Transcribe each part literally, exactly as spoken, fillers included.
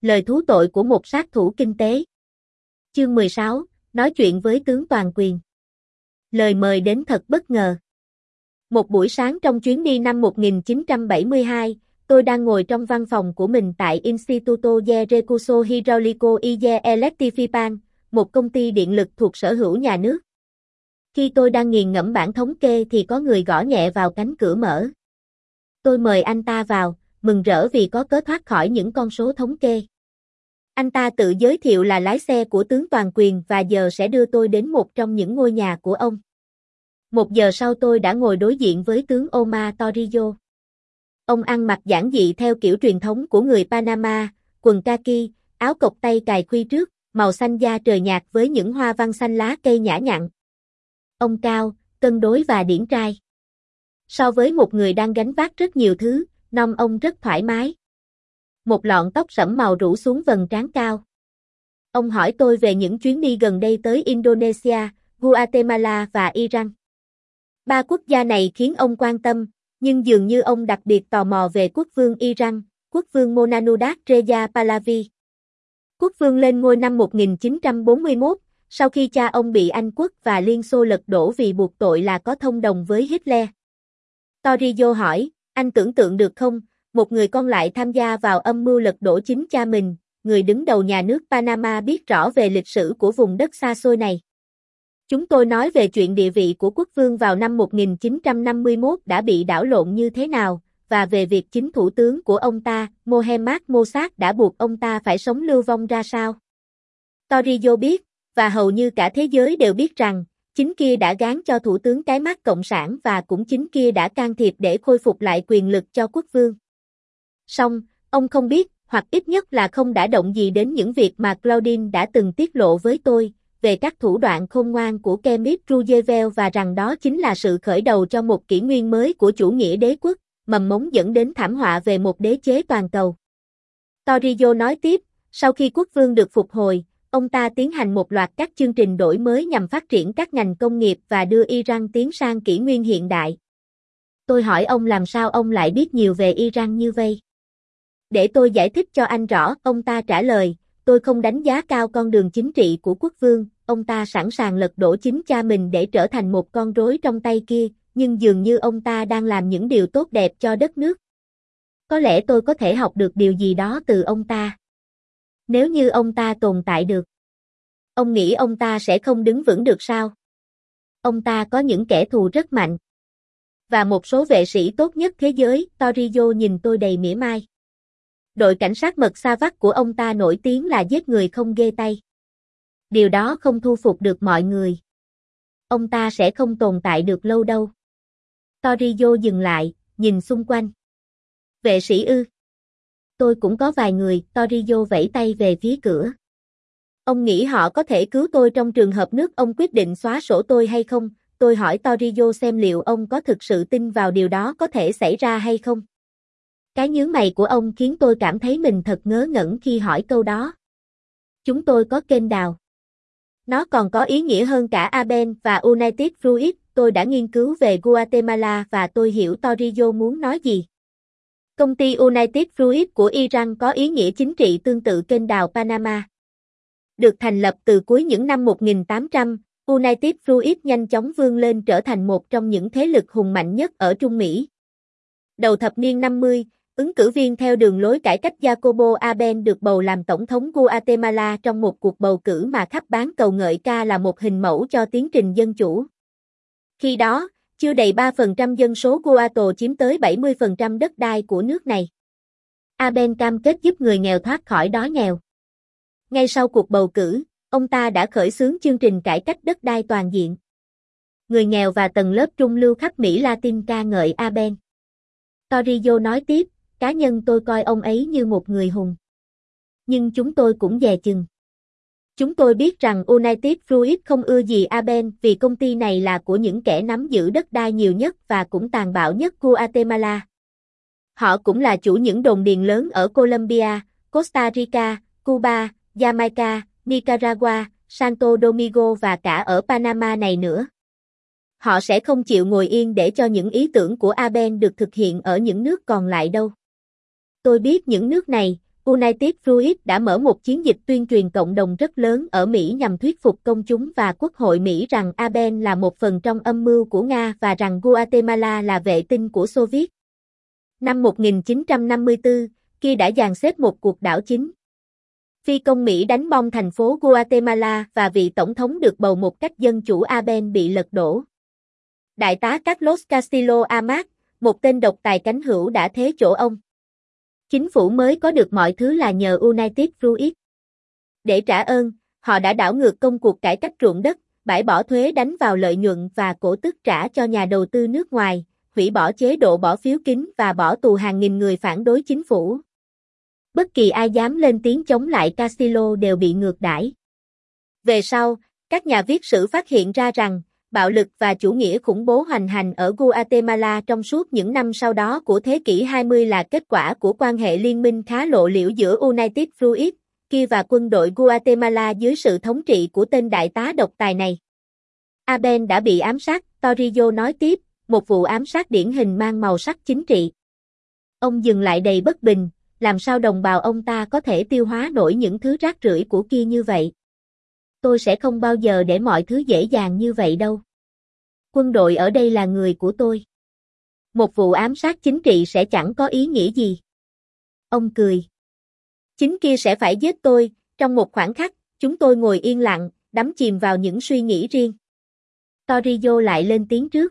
Lời thú tội của một sát thủ kinh tế. Chương mười sáu, nói chuyện với tướng toàn quyền. Lời mời đến thật bất ngờ. Một buổi sáng trong chuyến đi năm một nghìn chín trăm bảy mươi hai, tôi đang ngồi trong văn phòng của mình tại Instituto de Recurso Hidráulico y de Electrificación, một công ty điện lực thuộc sở hữu nhà nước. Khi tôi đang nghiền ngẫm bảng thống kê thì có người gõ nhẹ vào cánh cửa mở. Tôi mời anh ta vào, mừng rỡ vì có cớ thoát khỏi những con số thống kê. Anh ta tự giới thiệu là lái xe của tướng toàn quyền và giờ sẽ đưa tôi đến một trong những ngôi nhà của ông. Một giờ sau tôi đã ngồi đối diện với tướng Omar Torrijos. Ông ăn mặc giản dị theo kiểu truyền thống của người Panama, quần kaki, áo cộc tay cài khuy trước, màu xanh da trời nhạt với những hoa văn xanh lá cây nhã nhặn. Ông cao, cân đối và điển trai. So với một người đang gánh vác rất nhiều thứ, nong ông rất thoải mái. Một lọn tóc sẫm màu rủ xuống vầng trán cao. Ông hỏi tôi về những chuyến đi gần đây tới Indonesia, Guatemala và Iran. Ba quốc gia này khiến ông quan tâm, nhưng dường như ông đặc biệt tò mò về quốc vương Iran, quốc vương Monanudat Reza Pahlavi. Quốc vương lên ngôi năm một nghìn chín trăm bốn mươi mốt, sau khi cha ông bị Anh quốc và Liên Xô lật đổ vì buộc tội là có thông đồng với Hitler. Torrijos hỏi, anh tưởng tượng được không, một người con lại tham gia vào âm mưu lật đổ chính cha mình, người đứng đầu nhà nước Panama biết rõ về lịch sử của vùng đất xa xôi này. Chúng tôi nói về chuyện địa vị của quốc vương vào năm một nghìn chín trăm năm mươi mốt đã bị đảo lộn như thế nào, và về việc chính thủ tướng của ông ta, Mohammad Mossad đã buộc ông ta phải sống lưu vong ra sao. Torrijos biết, và hầu như cả thế giới đều biết rằng, chính kia đã gán cho thủ tướng cái mác cộng sản và cũng chính kia đã can thiệp để khôi phục lại quyền lực cho quốc vương. Song, ông không biết, hoặc ít nhất là không đã động gì đến những việc mà Claudine đã từng tiết lộ với tôi, về các thủ đoạn khôn ngoan của Kemip Roosevelt và rằng đó chính là sự khởi đầu cho một kỷ nguyên mới của chủ nghĩa đế quốc, mầm mống dẫn đến thảm họa về một đế chế toàn cầu. Torrijos nói tiếp, sau khi quốc vương được phục hồi, ông ta tiến hành một loạt các chương trình đổi mới nhằm phát triển các ngành công nghiệp và đưa Iran tiến sang kỷ nguyên hiện đại. Tôi hỏi ông làm sao ông lại biết nhiều về Iran như vậy? Để tôi giải thích cho anh rõ, ông ta trả lời, tôi không đánh giá cao con đường chính trị của quốc vương, ông ta sẵn sàng lật đổ chính cha mình để trở thành một con rối trong tay kia, nhưng dường như ông ta đang làm những điều tốt đẹp cho đất nước. Có lẽ tôi có thể học được điều gì đó từ ông ta. Nếu như ông ta tồn tại được, ông nghĩ ông ta sẽ không đứng vững được sao? Ông ta có những kẻ thù rất mạnh. Và một số vệ sĩ tốt nhất thế giới, Torrijos nhìn tôi đầy mỉa mai. Đội cảnh sát mật sa vắt của ông ta nổi tiếng là giết người không ghê tay. Điều đó không thu phục được mọi người. Ông ta sẽ không tồn tại được lâu đâu. Torrijos dừng lại, nhìn xung quanh. Vệ sĩ ư? Tôi cũng có vài người, Torrijos vẫy tay về phía cửa. Ông nghĩ họ có thể cứu tôi trong trường hợp nước ông quyết định xóa sổ tôi hay không? Tôi hỏi Torrijos xem liệu ông có thực sự tin vào điều đó có thể xảy ra hay không? Cái nhướng mày của ông khiến tôi cảm thấy mình thật ngớ ngẩn khi hỏi câu đó. Chúng tôi có kênh đào. Nó còn có ý nghĩa hơn cả Aben và United Fruit. Tôi đã nghiên cứu về Guatemala và tôi hiểu Torrijos muốn nói gì. Công ty United Fruit của Iran có ý nghĩa chính trị tương tự kênh đào Panama. Được thành lập từ cuối những năm một nghìn tám trăm, United Fruit nhanh chóng vươn lên trở thành một trong những thế lực hùng mạnh nhất ở Trung Mỹ. Đầu thập niên năm mươi, ứng cử viên theo đường lối cải cách Jacobo Arbenz được bầu làm tổng thống Guatemala trong một cuộc bầu cử mà khắp bán cầu ngợi ca là một hình mẫu cho tiến trình dân chủ. Khi đó, chưa đầy ba phần trăm dân số Guato chiếm tới bảy mươi phần trăm đất đai của nước này. Arbenz cam kết giúp người nghèo thoát khỏi đói nghèo. Ngay sau cuộc bầu cử, ông ta đã khởi xướng chương trình cải cách đất đai toàn diện. Người nghèo và tầng lớp trung lưu khắp Mỹ Latin ca ngợi Arbenz. Torrijos nói tiếp, cá nhân tôi coi ông ấy như một người hùng. Nhưng chúng tôi cũng dè chừng. Chúng tôi biết rằng United Fruit không ưa gì Arbenz vì công ty này là của những kẻ nắm giữ đất đai nhiều nhất và cũng tàn bạo nhất Guatemala. Họ cũng là chủ những đồn điền lớn ở Colombia, Costa Rica, Cuba, Jamaica, Nicaragua, Santo Domingo và cả ở Panama này nữa. Họ sẽ không chịu ngồi yên để cho những ý tưởng của Arbenz được thực hiện ở những nước còn lại đâu. Tôi biết những nước này, United Fruit đã mở một chiến dịch tuyên truyền cộng đồng rất lớn ở Mỹ nhằm thuyết phục công chúng và Quốc hội Mỹ rằng Aben là một phần trong âm mưu của Nga và rằng Guatemala là vệ tinh của Xô Viết. Năm một nghìn chín trăm năm mươi tư, Kia đã dàn xếp một cuộc đảo chính. Phi công Mỹ đánh bom thành phố Guatemala và vị tổng thống được bầu một cách dân chủ Aben bị lật đổ. Đại tá Carlos Castillo Amat, một tên độc tài cánh hữu đã thế chỗ ông. Chính phủ mới có được mọi thứ là nhờ United Fruit. Để trả ơn, họ đã đảo ngược công cuộc cải cách ruộng đất, bãi bỏ thuế đánh vào lợi nhuận và cổ tức trả cho nhà đầu tư nước ngoài, hủy bỏ chế độ bỏ phiếu kín và bỏ tù hàng nghìn người phản đối chính phủ. Bất kỳ ai dám lên tiếng chống lại Castillo đều bị ngược đãi. Về sau, các nhà viết sử phát hiện ra rằng, bạo lực và chủ nghĩa khủng bố hoành hành ở Guatemala trong suốt những năm sau đó của thế kỷ hai mươi là kết quả của quan hệ liên minh khá lộ liễu giữa United Fruit, Kia và quân đội Guatemala dưới sự thống trị của tên đại tá độc tài này. Aben đã bị ám sát, Torrijos nói tiếp, một vụ ám sát điển hình mang màu sắc chính trị. Ông dừng lại đầy bất bình, làm sao đồng bào ông ta có thể tiêu hóa nổi những thứ rác rưởi của Kia như vậy? Tôi sẽ không bao giờ để mọi thứ dễ dàng như vậy đâu. Quân đội ở đây là người của tôi. Một vụ ám sát chính trị sẽ chẳng có ý nghĩa gì. Ông cười. Chính Kia sẽ phải giết tôi, trong một khoảnh khắc, chúng tôi ngồi yên lặng, đắm chìm vào những suy nghĩ riêng. Torrijos lại lên tiếng trước.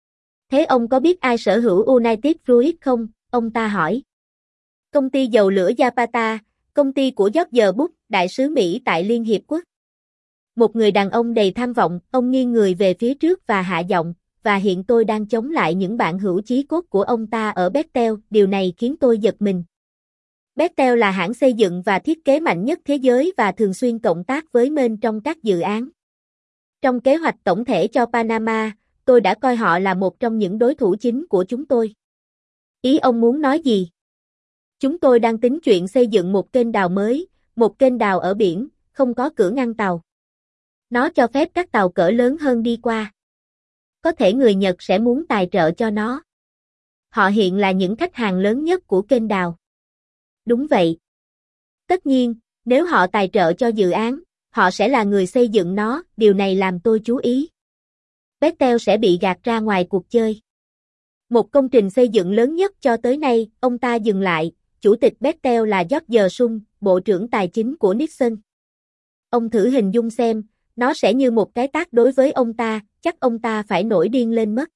Thế ông có biết ai sở hữu United Fruit không? Ông ta hỏi. Công ty dầu lửa Zapata, công ty của George Bush, đại sứ Mỹ tại Liên Hiệp Quốc. Một người đàn ông đầy tham vọng, ông nghiêng người về phía trước và hạ giọng, và hiện tôi đang chống lại những bạn hữu chí cốt của ông ta ở Bechtel, điều này khiến tôi giật mình. Bechtel là hãng xây dựng và thiết kế mạnh nhất thế giới và thường xuyên cộng tác với Maine trong các dự án. Trong kế hoạch tổng thể cho Panama, tôi đã coi họ là một trong những đối thủ chính của chúng tôi. Ý ông muốn nói gì? Chúng tôi đang tính chuyện xây dựng một kênh đào mới, một kênh đào ở biển, không có cửa ngăn tàu. Nó cho phép các tàu cỡ lớn hơn đi qua. Có thể người Nhật sẽ muốn tài trợ cho nó. Họ hiện là những khách hàng lớn nhất của kênh đào. Đúng vậy. Tất nhiên, nếu họ tài trợ cho dự án, họ sẽ là người xây dựng nó, điều này làm tôi chú ý. Bechtel sẽ bị gạt ra ngoài cuộc chơi. Một công trình xây dựng lớn nhất cho tới nay, ông ta dừng lại, chủ tịch Bechtel là George Shum, bộ trưởng tài chính của Nixon. Ông thử hình dung xem, nó sẽ như một cái tát đối với ông ta, chắc ông ta phải nổi điên lên mất.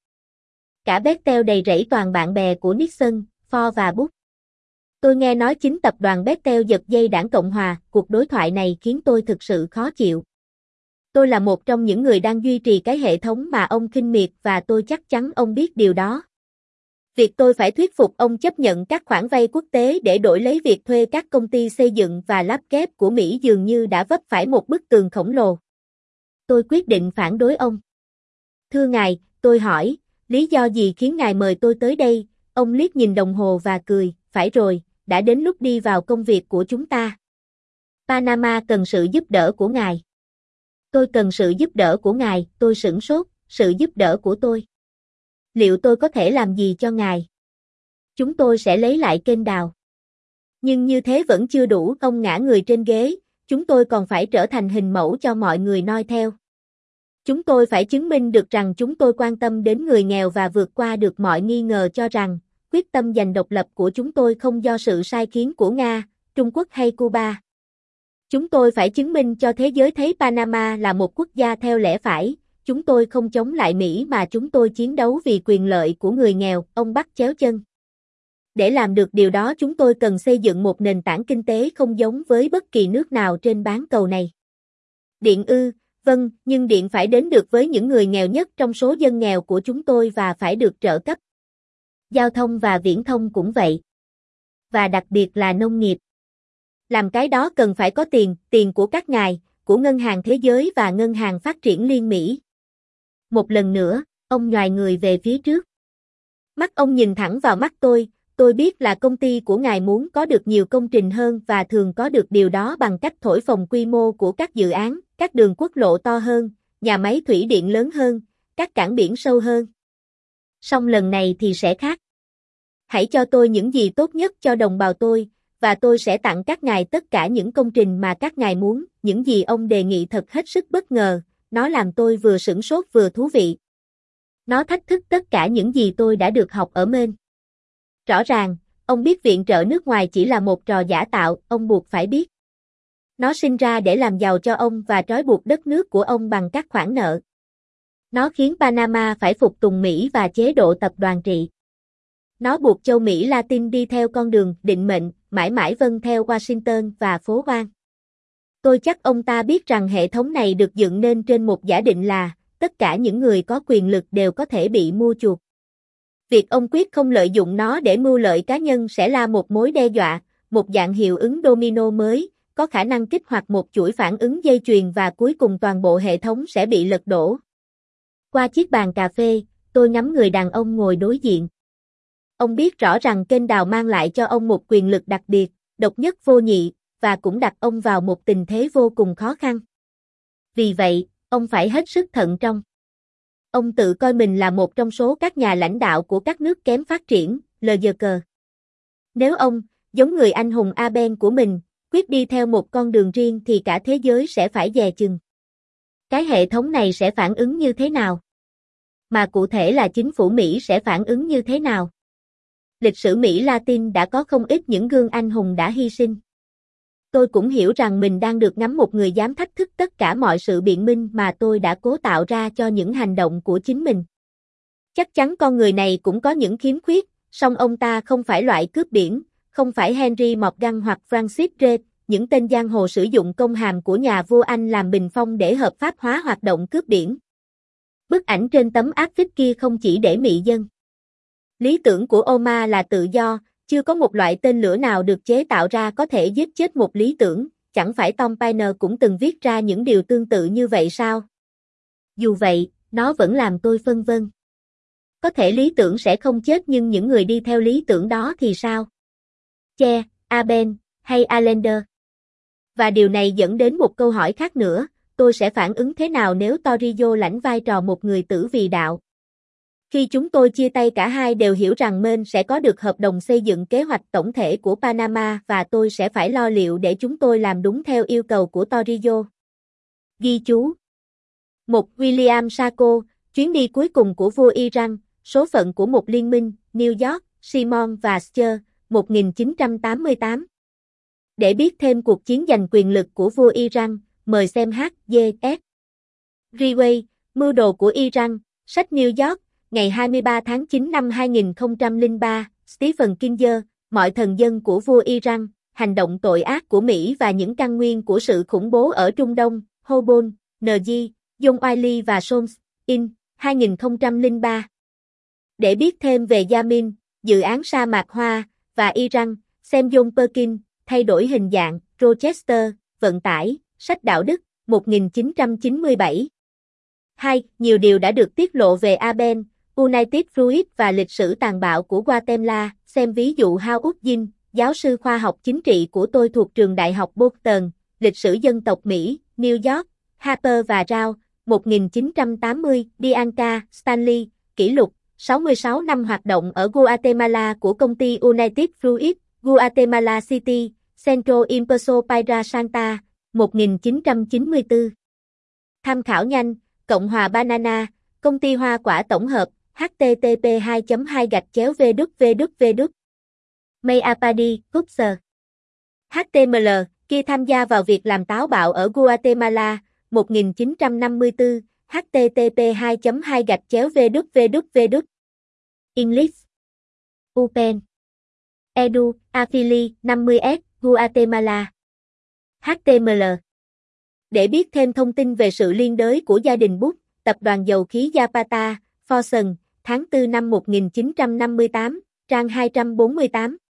Cả Bechtel đầy rẫy toàn bạn bè của Nixon, Ford và Bush. Tôi nghe nói chính tập đoàn Bechtel giật dây đảng Cộng Hòa, cuộc đối thoại này khiến tôi thực sự khó chịu. Tôi là một trong những người đang duy trì cái hệ thống mà ông khinh miệt và tôi chắc chắn ông biết điều đó. Việc tôi phải thuyết phục ông chấp nhận các khoản vay quốc tế để đổi lấy việc thuê các công ty xây dựng và lắp ghép của Mỹ dường như đã vấp phải một bức tường khổng lồ. Tôi quyết định phản đối ông. Thưa ngài, tôi hỏi, lý do gì khiến ngài mời tôi tới đây? Ông liếc nhìn đồng hồ và cười, phải rồi, đã đến lúc đi vào công việc của chúng ta. Panama cần sự giúp đỡ của ngài. Tôi cần sự giúp đỡ của ngài, tôi sửng sốt, sự giúp đỡ của tôi. Liệu tôi có thể làm gì cho ngài? Chúng tôi sẽ lấy lại kênh đào. Nhưng như thế vẫn chưa đủ, ông ngã người trên ghế, chúng tôi còn phải trở thành hình mẫu cho mọi người noi theo. Chúng tôi phải chứng minh được rằng chúng tôi quan tâm đến người nghèo và vượt qua được mọi nghi ngờ cho rằng, quyết tâm giành độc lập của chúng tôi không do sự sai khiến của Nga, Trung Quốc hay Cuba. Chúng tôi phải chứng minh cho thế giới thấy Panama là một quốc gia theo lẽ phải, chúng tôi không chống lại Mỹ mà chúng tôi chiến đấu vì quyền lợi của người nghèo, ông bắt chéo chân. Để làm được điều đó chúng tôi cần xây dựng một nền tảng kinh tế không giống với bất kỳ nước nào trên bán cầu này. Điện ư, vâng, nhưng điện phải đến được với những người nghèo nhất trong số dân nghèo của chúng tôi và phải được trợ cấp. Giao thông và viễn thông cũng vậy. Và đặc biệt là nông nghiệp. Làm cái đó cần phải có tiền, tiền của các ngài, của Ngân hàng Thế giới và Ngân hàng Phát triển Liên Mỹ. Một lần nữa, ông nhoài người về phía trước. Mắt ông nhìn thẳng vào mắt tôi, tôi biết là công ty của ngài muốn có được nhiều công trình hơn và thường có được điều đó bằng cách thổi phồng quy mô của các dự án, các đường quốc lộ to hơn, nhà máy thủy điện lớn hơn, các cảng biển sâu hơn. Song lần này thì sẽ khác. Hãy cho tôi những gì tốt nhất cho đồng bào tôi, và tôi sẽ tặng các ngài tất cả những công trình mà các ngài muốn. Những gì ông đề nghị thật hết sức bất ngờ, nó làm tôi vừa sửng sốt vừa thú vị. Nó thách thức tất cả những gì tôi đã được học ở Maine. Rõ ràng, ông biết viện trợ nước ngoài chỉ là một trò giả tạo, ông buộc phải biết. Nó sinh ra để làm giàu cho ông và trói buộc đất nước của ông bằng các khoản nợ. Nó khiến Panama phải phục tùng Mỹ và chế độ tập đoàn trị. Nó buộc châu Mỹ Latin đi theo con đường định mệnh, mãi mãi vâng theo Washington và phố Hoang. Tôi chắc ông ta biết rằng hệ thống này được dựng nên trên một giả định là tất cả những người có quyền lực đều có thể bị mua chuộc. Việc ông quyết không lợi dụng nó để mưu lợi cá nhân sẽ là một mối đe dọa, một dạng hiệu ứng domino mới, có khả năng kích hoạt một chuỗi phản ứng dây chuyền và cuối cùng toàn bộ hệ thống sẽ bị lật đổ. Qua chiếc bàn cà phê, tôi ngắm người đàn ông ngồi đối diện. Ông biết rõ rằng kênh đào mang lại cho ông một quyền lực đặc biệt, độc nhất vô nhị, và cũng đặt ông vào một tình thế vô cùng khó khăn. Vì vậy, ông phải hết sức thận trọng. Ông tự coi mình là một trong số các nhà lãnh đạo của các nước kém phát triển, lờ giê cờ. Nếu ông, giống người anh hùng Abel của mình, quyết đi theo một con đường riêng thì cả thế giới sẽ phải dè chừng. Cái hệ thống này sẽ phản ứng như thế nào? Mà cụ thể là chính phủ Mỹ sẽ phản ứng như thế nào? Lịch sử Mỹ Latin đã có không ít những gương anh hùng đã hy sinh. Tôi cũng hiểu rằng mình đang được ngắm một người dám thách thức tất cả mọi sự biện minh mà tôi đã cố tạo ra cho những hành động của chính mình. Chắc chắn con người này cũng có những khiếm khuyết, song ông ta không phải loại cướp biển, không phải Henry Morgan hoặc Francis Drake, những tên giang hồ sử dụng công hàm của nhà vua Anh làm bình phong để hợp pháp hóa hoạt động cướp biển. Bức ảnh trên tấm áp phích kia không chỉ để mị dân. Lý tưởng của Omar là tự do, chưa có một loại tên lửa nào được chế tạo ra có thể giết chết một lý tưởng, chẳng phải Tom Paine cũng từng viết ra những điều tương tự như vậy sao? Dù vậy, nó vẫn làm tôi phân vân. Có thể lý tưởng sẽ không chết nhưng những người đi theo lý tưởng đó thì sao? Che, Abel, hay Allender? Và điều này dẫn đến một câu hỏi khác nữa, tôi sẽ phản ứng thế nào nếu Torrijos lãnh vai trò một người tử vì đạo? Khi chúng tôi chia tay cả hai đều hiểu rằng Maine sẽ có được hợp đồng xây dựng kế hoạch tổng thể của Panama và tôi sẽ phải lo liệu để chúng tôi làm đúng theo yêu cầu của Torrijos. Ghi chú. một. William Sako, chuyến đi cuối cùng của vua Iran, số phận của một liên minh, New York, Simon và Scher, một nghìn chín trăm tám mươi tám. Để biết thêm cuộc chiến giành quyền lực của vua Iran, mời xem hát giê ét. Rewey, mưu đồ của Iran, sách New York, ngày hai mươi ba tháng chín năm hai nghìn không trăm lẻ ba, Stephen Kinzer, mọi thần dân của vua Iran, hành động tội ác của Mỹ và những căn nguyên của sự khủng bố ở Trung Đông, Hobon, en giê, John Wiley và Solms, in, hai nghìn không trăm lẻ ba. Để biết thêm về Yamin, dự án sa mạc Hoa, và Iran, xem John Perkins, thay đổi hình dạng, Rochester, vận tải, sách đạo đức, một nghìn chín trăm chín mươi bảy. hai. Nhiều điều đã được tiết lộ về Abel, United Fruit và lịch sử tàn bạo của Guatemala, xem ví dụ Howard Zinn, giáo sư khoa học chính trị của tôi thuộc trường đại học Boston, lịch sử dân tộc Mỹ, New York, Harper và Rao, một nghìn chín trăm tám mươi, Dianca, Stanley, kỷ lục, sáu mươi sáu năm hoạt động ở Guatemala của công ty United Fruit, Guatemala City, Centro Impeso Paira Santa, một nghìn chín trăm chín mươi tư. Tham khảo nhanh, Cộng hòa Banana, công ty hoa quả tổng hợp, h t t p hai chấm hai gạch chéo v w w w Mayapadi, Cooper. hát tê em lờ, kia tham gia vào việc làm táo bạo ở Guatemala, một nghìn chín trăm năm mươi tư, h t t p hai chấm hai gạch chéo v w w w English. Upen. Edu, Affili, năm mươi S, Guatemala. hát tê em lờ. Để biết thêm thông tin về sự liên đới của gia đình Bush, tập đoàn dầu khí Zapata, Forson, tháng tư năm một nghìn chín trăm năm mươi tám, trang hai trăm bốn mươi tám.